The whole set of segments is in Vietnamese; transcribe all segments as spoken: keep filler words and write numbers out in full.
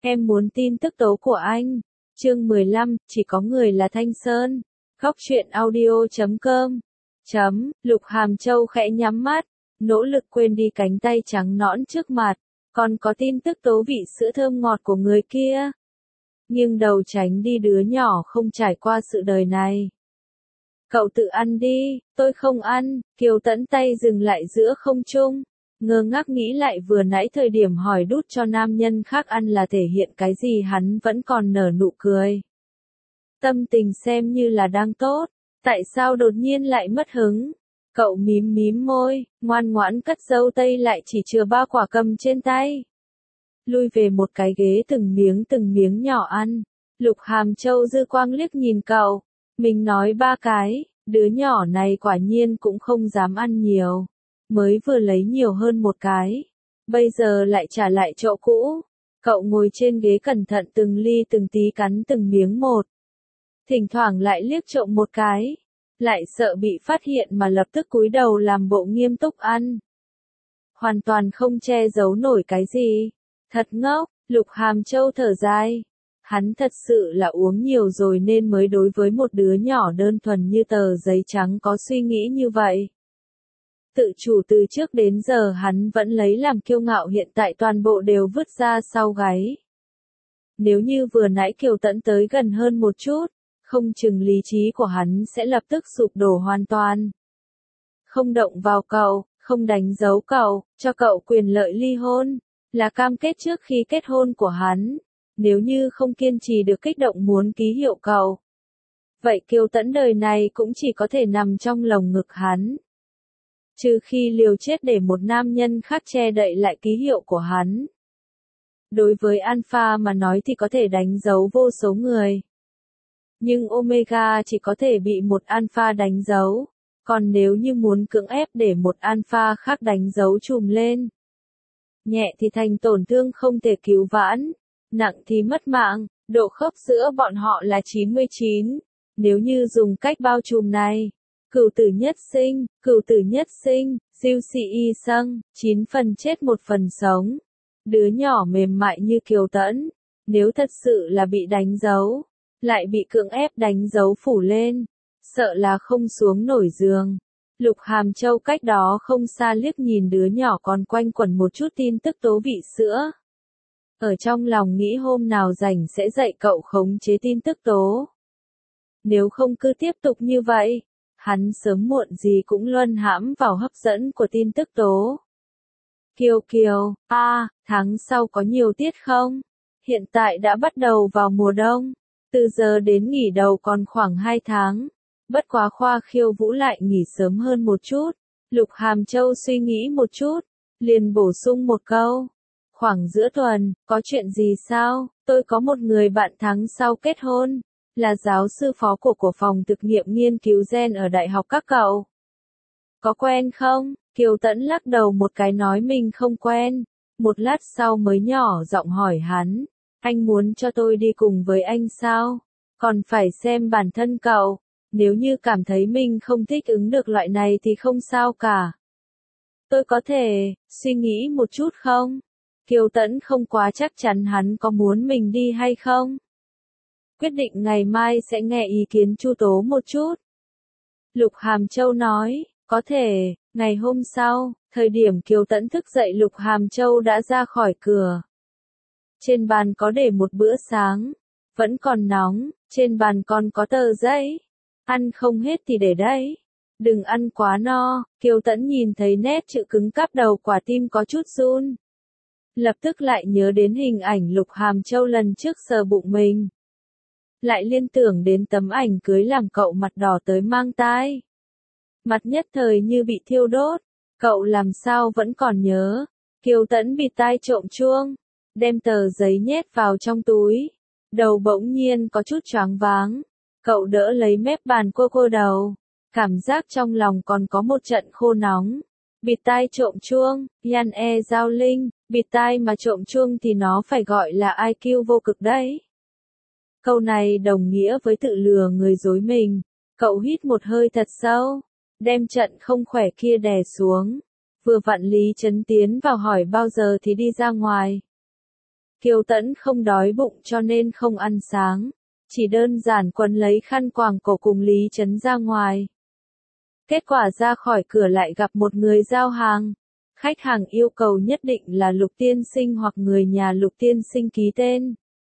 Em muốn tin tức tố của anh. Chương mười lăm, chỉ có người là Thanh Sơn. Góc truyện audio chấm com. Chấm, Lục Hàm Châu khẽ nhắm mắt, nỗ lực quên đi cánh tay trắng nõn trước mặt, còn có tin tức tố vị sữa thơm ngọt của người kia. Nhưng đầu tránh đi đứa nhỏ không trải qua sự đời này. Cậu tự ăn đi, tôi không ăn. Kiều Tẫn tay dừng lại giữa không trung, ngơ ngác nghĩ lại vừa nãy thời điểm hỏi đút cho nam nhân khác ăn là thể hiện cái gì, hắn vẫn còn nở nụ cười. Tâm tình xem như là đang tốt, tại sao đột nhiên lại mất hứng? Cậu mím mím môi, ngoan ngoãn cất dâu tây lại chỉ chừa ba quả cầm trên tay. Lui về một cái ghế từng miếng từng miếng nhỏ ăn. Lục Hàm Châu dư quang liếc nhìn cậu, mình nói ba cái, đứa nhỏ này quả nhiên cũng không dám ăn nhiều. Mới vừa lấy nhiều hơn một cái, bây giờ lại trả lại chỗ cũ. Cậu ngồi trên ghế cẩn thận từng ly từng tí cắn từng miếng một. Thỉnh thoảng lại liếc trộm một cái, lại sợ bị phát hiện mà lập tức cúi đầu làm bộ nghiêm túc ăn. Hoàn toàn không che giấu nổi cái gì. Thật ngốc. Lục Hàm Châu thở dài. Hắn thật sự là uống nhiều rồi nên mới đối với một đứa nhỏ đơn thuần như tờ giấy trắng có suy nghĩ như vậy. Tự chủ từ trước đến giờ hắn vẫn lấy làm kiêu ngạo, hiện tại toàn bộ đều vứt ra sau gáy. Nếu như vừa nãy Kiều Tẫn tới gần hơn một chút, không chừng lý trí của hắn sẽ lập tức sụp đổ hoàn toàn. Không động vào cậu, không đánh dấu cậu, cho cậu quyền lợi ly hôn, là cam kết trước khi kết hôn của hắn. Nếu như không kiên trì được kích động muốn ký hiệu cậu, vậy Kiều Tẫn đời này cũng chỉ có thể nằm trong lồng ngực hắn. Trừ khi liều chết để một nam nhân khác che đậy lại ký hiệu của hắn. Đối với Alpha mà nói thì có thể đánh dấu vô số người. Nhưng Omega chỉ có thể bị một Alpha đánh dấu. Còn nếu như muốn cưỡng ép để một Alpha khác đánh dấu chùm lên, nhẹ thì thành tổn thương không thể cứu vãn, nặng thì mất mạng. Độ khớp giữa bọn họ là chín mươi chín. Nếu như dùng cách bao trùm này, cửu tử nhất sinh, cửu tử nhất sinh, diêu sĩ y sâng, chín phần chết một phần sống. Đứa nhỏ mềm mại như Kiều Tẫn, nếu thật sự là bị đánh dấu, lại bị cưỡng ép đánh dấu phủ lên, sợ là không xuống nổi giường. Lục Hàm Châu cách đó không xa liếc nhìn đứa nhỏ còn quanh quẩn một chút tin tức tố vị sữa. Ở trong lòng nghĩ hôm nào rảnh sẽ dạy cậu khống chế tin tức tố. Nếu không cứ tiếp tục như vậy, hắn sớm muộn gì cũng luân hãm vào hấp dẫn của tin tức tố. Kiều Kiều, a, à, tháng sau có nhiều tiết không? Hiện tại đã bắt đầu vào mùa đông, từ giờ đến nghỉ đầu còn khoảng hai tháng. Bất quá khoa khiêu vũ lại nghỉ sớm hơn một chút. Lục Hàm Châu suy nghĩ một chút, liền bổ sung một câu. Khoảng giữa tuần, có chuyện gì sao? Tôi có một người bạn tháng sau kết hôn, là giáo sư phó của của phòng thực nghiệm nghiên cứu gen ở đại học các cậu. Có quen không? Kiều Tẫn lắc đầu một cái nói mình không quen. Một lát sau mới nhỏ giọng hỏi hắn. Anh muốn cho tôi đi cùng với anh sao? Còn phải xem bản thân cậu. Nếu như cảm thấy mình không thích ứng được loại này thì không sao cả. Tôi có thể suy nghĩ một chút không? Kiều Tẫn không quá chắc chắn hắn có muốn mình đi hay không. Quyết định ngày mai sẽ nghe ý kiến Chu Tố một chút. Lục Hàm Châu nói, có thể. Ngày hôm sau, thời điểm Kiều Tẫn thức dậy Lục Hàm Châu đã ra khỏi cửa. Trên bàn có để một bữa sáng, vẫn còn nóng, trên bàn còn có tờ giấy. Ăn không hết thì để đấy. Đừng ăn quá no. Kiều Tẫn nhìn thấy nét chữ cứng cáp đầu quả tim có chút run. Lập tức lại nhớ đến hình ảnh Lục Hàm Châu lần trước sờ bụng mình. Lại liên tưởng đến tấm ảnh cưới làm cậu mặt đỏ tới mang tai. Mặt nhất thời như bị thiêu đốt. Cậu làm sao vẫn còn nhớ. Kiều Tẫn bịt tai trộm chuông, đem tờ giấy nhét vào trong túi. Đầu bỗng nhiên có chút choáng váng. Cậu đỡ lấy mép bàn cô cô đầu. Cảm giác trong lòng còn có một trận khô nóng. Bịt tai trộm chuông, Yan E Giao Linh, bịt tai mà trộm chuông thì nó phải gọi là i kiu vô cực đấy. Câu này đồng nghĩa với tự lừa người dối mình. Cậu hít một hơi thật sâu, đem trận không khỏe kia đè xuống. Vừa vặn Lý Chấn tiến vào hỏi bao giờ thì đi ra ngoài. Kiều Tẫn không đói bụng cho nên không ăn sáng, chỉ đơn giản quấn lấy khăn quàng cổ cùng Lý Trấn ra ngoài. Kết quả ra khỏi cửa lại gặp một người giao hàng. Khách hàng yêu cầu nhất định là Lục tiên sinh hoặc người nhà Lục tiên sinh ký tên.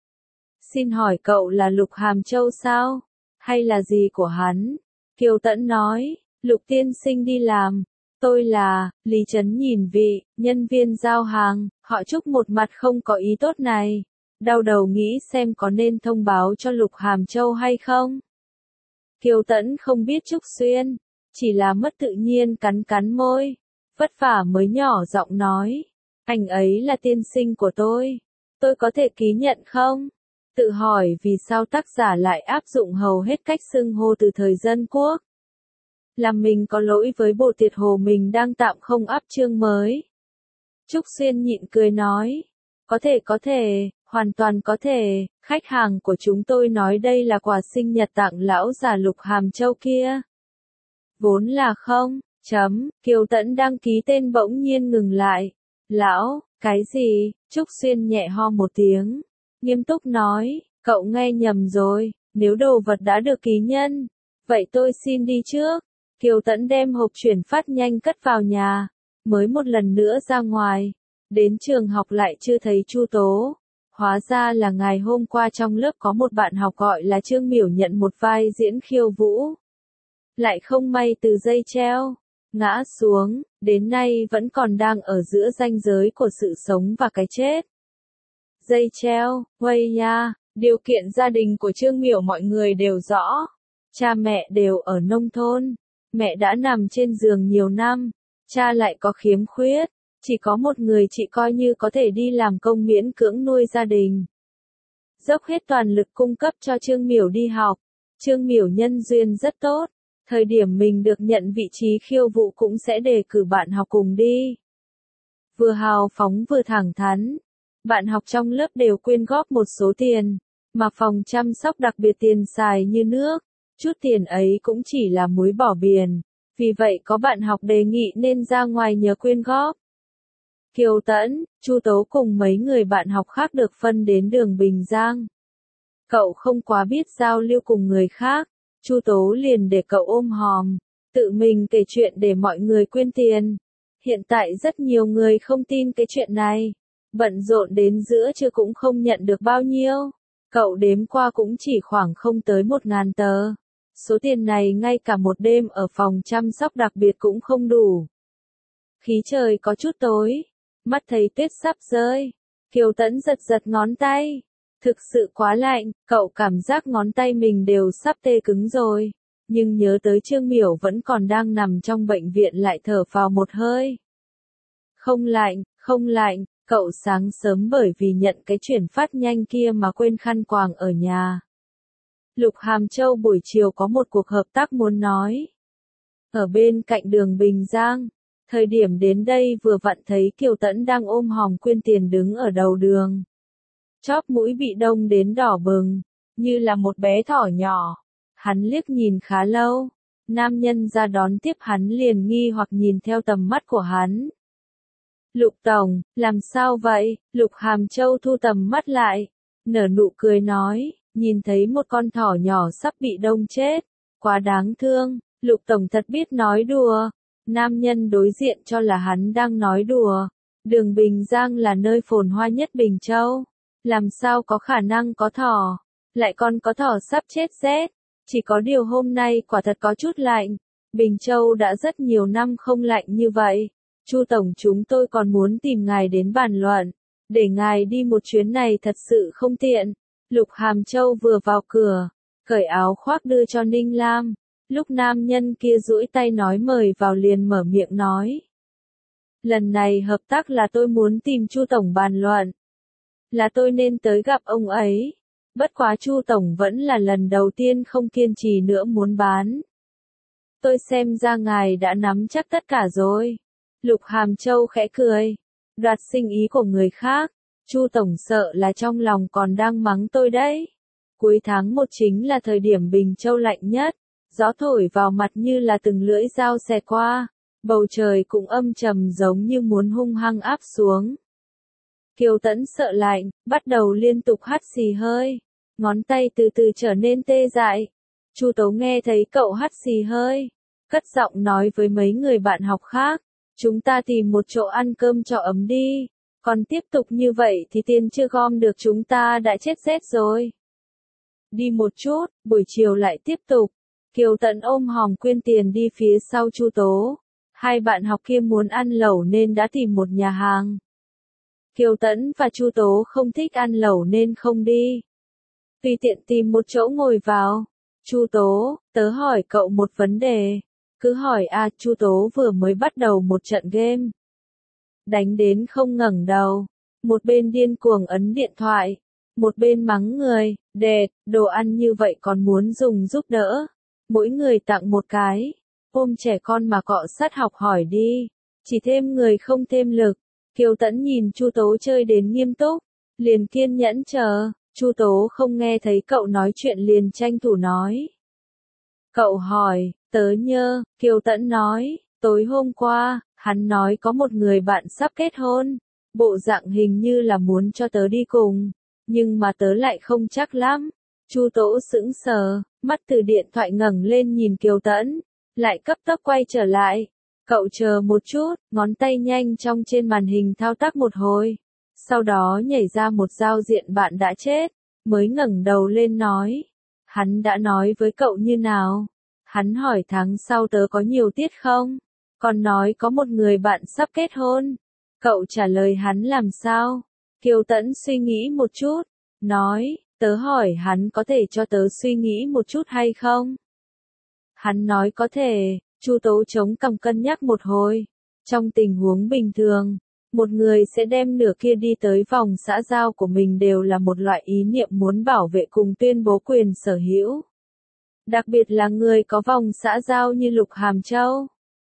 Xin hỏi cậu là Lục Hàm Châu sao? Hay là gì của hắn? Kiều Tẫn nói, Lục tiên sinh đi làm. Tôi là, Lý Trấn nhìn vị, nhân viên giao hàng, họ Trúc một mặt không có ý tốt này. Đau đầu nghĩ xem có nên thông báo cho Lục Hàm Châu hay không? Kiều Tẫn không biết Trúc Xuyên, chỉ là mất tự nhiên cắn cắn môi. Vất vả mới nhỏ giọng nói, anh ấy là tiên sinh của tôi, tôi có thể ký nhận không? Tự hỏi vì sao tác giả lại áp dụng hầu hết cách xưng hô từ thời Dân Quốc. Làm mình có lỗi với bộ tiệt hồ mình đang tạm không up chương mới. Trúc Xuyên nhịn cười nói, có thể có thể, hoàn toàn có thể, khách hàng của chúng tôi nói đây là quà sinh nhật tặng lão già Lục Hàm Châu kia. Vốn là không. Chấm, Kiều Tẫn đăng ký tên bỗng nhiên ngừng lại. Lão, cái gì? Trúc Xuyên nhẹ ho một tiếng. Nghiêm túc nói, cậu nghe nhầm rồi, nếu đồ vật đã được ký nhân. Vậy tôi xin đi trước. Kiều Tẫn đem hộp chuyển phát nhanh cất vào nhà. Mới một lần nữa ra ngoài. Đến trường học lại chưa thấy Chu Tố. Hóa ra là ngày hôm qua trong lớp có một bạn học gọi là Trương Miểu nhận một vai diễn khiêu vũ. Lại không may từ dây treo. Ngã xuống, đến nay vẫn còn đang ở giữa ranh giới của sự sống và cái chết. Dây treo, quay nha, điều kiện gia đình của Trương Miểu mọi người đều rõ. Cha mẹ đều ở nông thôn, mẹ đã nằm trên giường nhiều năm, cha lại có khiếm khuyết, chỉ có một người chị coi như có thể đi làm công miễn cưỡng nuôi gia đình. Dốc hết toàn lực cung cấp cho Trương Miểu đi học, Trương Miểu nhân duyên rất tốt. Thời điểm mình được nhận vị trí khiêu vũ cũng sẽ đề cử bạn học cùng đi. Vừa hào phóng vừa thẳng thắn. Bạn học trong lớp đều quyên góp một số tiền, mà phòng chăm sóc đặc biệt tiền xài như nước. Chút tiền ấy cũng chỉ là muối bỏ biển. Vì vậy có bạn học đề nghị nên ra ngoài nhờ quyên góp. Kiều Tẫn, Chu Tố cùng mấy người bạn học khác được phân đến đường Bình Giang. Cậu không quá biết giao lưu cùng người khác. Chu Tố liền để cậu ôm hòm, tự mình kể chuyện để mọi người quyên tiền. Hiện tại rất nhiều người không tin cái chuyện này. Bận rộn đến giữa trưa cũng không nhận được bao nhiêu. Cậu đếm qua cũng chỉ khoảng không tới một ngàn tờ. Số tiền này ngay cả một đêm ở phòng chăm sóc đặc biệt cũng không đủ. Khí trời có chút tối. Mắt thấy tuyết sắp rơi. Kiều Tẫn giật giật ngón tay. Thực sự quá lạnh, cậu cảm giác ngón tay mình đều sắp tê cứng rồi. Nhưng nhớ tới Trương Miểu vẫn còn đang nằm trong bệnh viện lại thở phào một hơi. Không lạnh, không lạnh, cậu sáng sớm bởi vì nhận cái chuyển phát nhanh kia mà quên khăn quàng ở nhà. Lục Hàm Châu buổi chiều có một cuộc hợp tác muốn nói. Ở bên cạnh đường Bình Giang, thời điểm đến đây vừa vặn thấy Kiều Tẫn đang ôm hòm quyên tiền đứng ở đầu đường. Chóp mũi bị đông đến đỏ bừng, như là một bé thỏ nhỏ. Hắn liếc nhìn khá lâu. Nam nhân ra đón tiếp hắn liền nghi hoặc nhìn theo tầm mắt của hắn. Lục Tổng, làm sao vậy? Lục Hàm Châu thu tầm mắt lại. Nở nụ cười nói, nhìn thấy một con thỏ nhỏ sắp bị đông chết. Quá đáng thương, Lục Tổng thật biết nói đùa. Nam nhân đối diện cho là hắn đang nói đùa. Đường Bình Giang là nơi phồn hoa nhất Bình Châu. Làm sao có khả năng có thỏ, lại còn có thỏ sắp chết rét. Chỉ có điều hôm nay quả thật có chút lạnh. Bình Châu đã rất nhiều năm không lạnh như vậy. Chu Tổng chúng tôi còn muốn tìm ngài đến bàn luận. Để ngài đi một chuyến này thật sự không tiện. Lục Hàm Châu vừa vào cửa, cởi áo khoác đưa cho Ninh Lam. Lúc nam nhân kia duỗi tay nói mời vào liền mở miệng nói. Lần này hợp tác là tôi muốn tìm Chu Tổng bàn luận. Là tôi nên tới gặp ông ấy. Bất quá Chu Tổng vẫn là lần đầu tiên không kiên trì nữa muốn bán. Tôi xem ra ngài đã nắm chắc tất cả rồi. Lục Hàm Châu khẽ cười. Đoạt sinh ý của người khác. Chu Tổng sợ là trong lòng còn đang mắng tôi đấy. Cuối tháng một chính là thời điểm Bình Châu lạnh nhất. Gió thổi vào mặt như là từng lưỡi dao xẹt qua. Bầu trời cũng âm trầm giống như muốn hung hăng áp xuống. Kiều Tẫn sợ lạnh, bắt đầu liên tục hắt xì hơi. Ngón tay từ từ trở nên tê dại. Chu Tố nghe thấy cậu hắt xì hơi, cất giọng nói với mấy người bạn học khác. Chúng ta tìm một chỗ ăn cơm cho ấm đi. Còn tiếp tục như vậy thì tiền chưa gom được chúng ta đã chết rét rồi. Đi một chút, buổi chiều lại tiếp tục. Kiều Tẫn ôm hòm quyên tiền đi phía sau Chu Tố. Hai bạn học kia muốn ăn lẩu nên đã tìm một nhà hàng. Kiều Tẫn và Chu Tố không thích ăn lẩu nên không đi. Tùy tiện tìm một chỗ ngồi vào. Chu Tố, tớ hỏi cậu một vấn đề. Cứ hỏi à, Chu Tố vừa mới bắt đầu một trận game. Đánh đến không ngẩng đầu. Một bên điên cuồng ấn điện thoại. Một bên mắng người, đệt, đồ ăn như vậy còn muốn dùng giúp đỡ. Mỗi người tặng một cái. Ôm trẻ con mà cọ sát học hỏi đi. Chỉ thêm người không thêm lực. Kiều Tẫn nhìn Chu Tố chơi đến nghiêm túc. Liền kiên nhẫn chờ. Chu Tố không nghe thấy cậu nói chuyện liền tranh thủ nói. Cậu hỏi, tớ nhớ, Kiều Tẫn nói, tối hôm qua, hắn nói có một người bạn sắp kết hôn. Bộ dạng hình như là muốn cho tớ đi cùng. Nhưng mà tớ lại không chắc lắm. Chu Tố sững sờ, mắt từ điện thoại ngẩng lên nhìn Kiều Tẫn, lại cấp tốc quay trở lại. Cậu chờ một chút, ngón tay nhanh trong trên màn hình thao tác một hồi. Sau đó nhảy ra một giao diện bạn đã chết, mới ngẩng đầu lên nói. Hắn đã nói với cậu như nào? Hắn hỏi tháng sau tớ có nhiều tiết không? Còn nói có một người bạn sắp kết hôn. Cậu trả lời hắn làm sao? Kiều Tẫn suy nghĩ một chút, nói, tớ hỏi hắn có thể cho tớ suy nghĩ một chút hay không? Hắn nói có thể. Chu Tố chống cằm cân nhắc một hồi. Trong tình huống bình thường, một người sẽ đem nửa kia đi tới vòng xã giao của mình đều là một loại ý niệm muốn bảo vệ cùng tuyên bố quyền sở hữu. Đặc biệt là người có vòng xã giao như Lục Hàm Châu.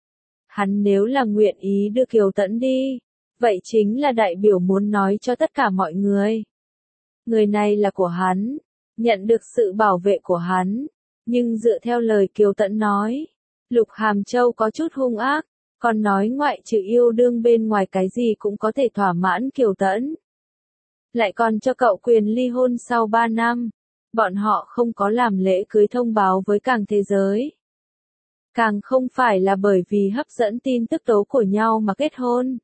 Hắn nếu là nguyện ý đưa Kiều Tẫn đi, vậy chính là đại biểu muốn nói cho tất cả mọi người. Người này là của hắn, nhận được sự bảo vệ của hắn. Nhưng dựa theo lời Kiều Tẫn nói, Lục Hàm Châu có chút hung ác, còn nói ngoại trừ yêu đương bên ngoài cái gì cũng có thể thỏa mãn Kiều Tẫn. Lại còn cho cậu quyền ly hôn sau ba năm. Bọn họ không có làm lễ cưới thông báo với càng thế giới. Càng không phải là bởi vì hấp dẫn tin tức tố của nhau mà kết hôn.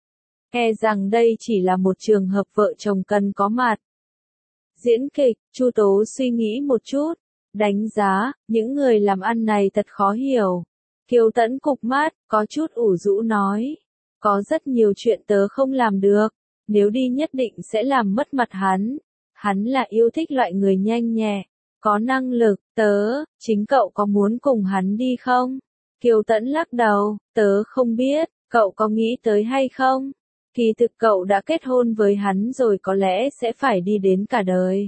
E rằng đây chỉ là một trường hợp vợ chồng cần có mặt. Diễn kịch, Chu Tố suy nghĩ một chút. Đánh giá, những người làm ăn này thật khó hiểu. Kiều Tẫn cụp mắt, có chút ủ rũ nói. Có rất nhiều chuyện tớ không làm được. Nếu đi nhất định sẽ làm mất mặt hắn. Hắn là yêu thích loại người nhanh nhẹ, có năng lực. Tớ, chính cậu có muốn cùng hắn đi không? Kiều Tẫn lắc đầu, tớ không biết, cậu có nghĩ tới hay không? Kỳ thực cậu đã kết hôn với hắn rồi có lẽ sẽ phải đi đến cả đời.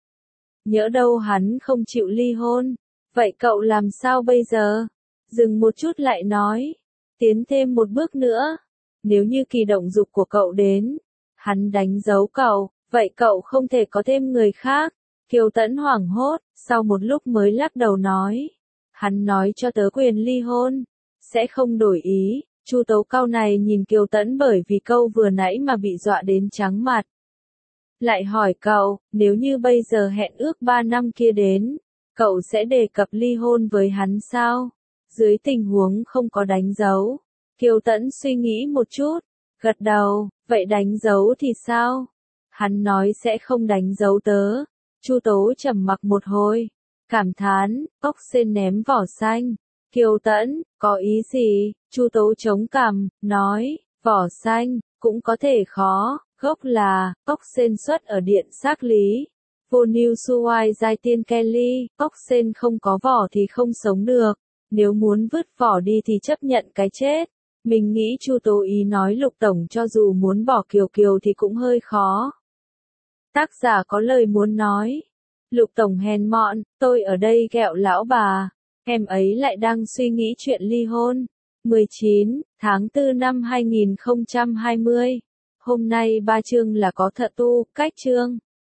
Nhỡ đâu hắn không chịu ly hôn. Vậy cậu làm sao bây giờ? Dừng một chút lại nói. Tiến thêm một bước nữa. Nếu như kỳ động dục của cậu đến, hắn đánh dấu cậu, vậy cậu không thể có thêm người khác. Kiều Tẫn hoảng hốt, sau một lúc mới lắc đầu nói. Hắn nói cho tớ quyền ly hôn. Sẽ không đổi ý. Chu Tố cau này nhìn Kiều Tẫn bởi vì câu vừa nãy mà bị dọa đến trắng mặt. Lại hỏi cậu, nếu như bây giờ hẹn ước ba năm kia đến, cậu sẽ đề cập ly hôn với hắn sao? Dưới tình huống không có đánh dấu. Kiều Tẫn suy nghĩ một chút, gật đầu, vậy đánh dấu thì sao? Hắn nói sẽ không đánh dấu tớ. Chu Tố trầm mặc một hồi, cảm thán, ốc sên ném vỏ xanh. Kiều Tẫn, có ý gì? Chu Tố chống cằm, nói, vỏ xanh, cũng có thể khó. Gốc là, ốc sên xuất ở điện xác lý. Vô New Suai Giai Tiên Kelly, ốc sên không có vỏ thì không sống được. Nếu muốn vứt vỏ đi thì chấp nhận cái chết. Mình nghĩ Chu Tố ý nói Lục Tổng cho dù muốn bỏ Kiều Kiều thì cũng hơi khó. Tác giả có lời muốn nói. Lục Tổng hèn mọn, tôi ở đây ghẹo lão bà. Em ấy lại đang suy nghĩ chuyện ly hôn. mười chín tháng tư năm hai nghìn không trăm hai mươi. Hôm nay ba chương là có thợ tu, cách chương.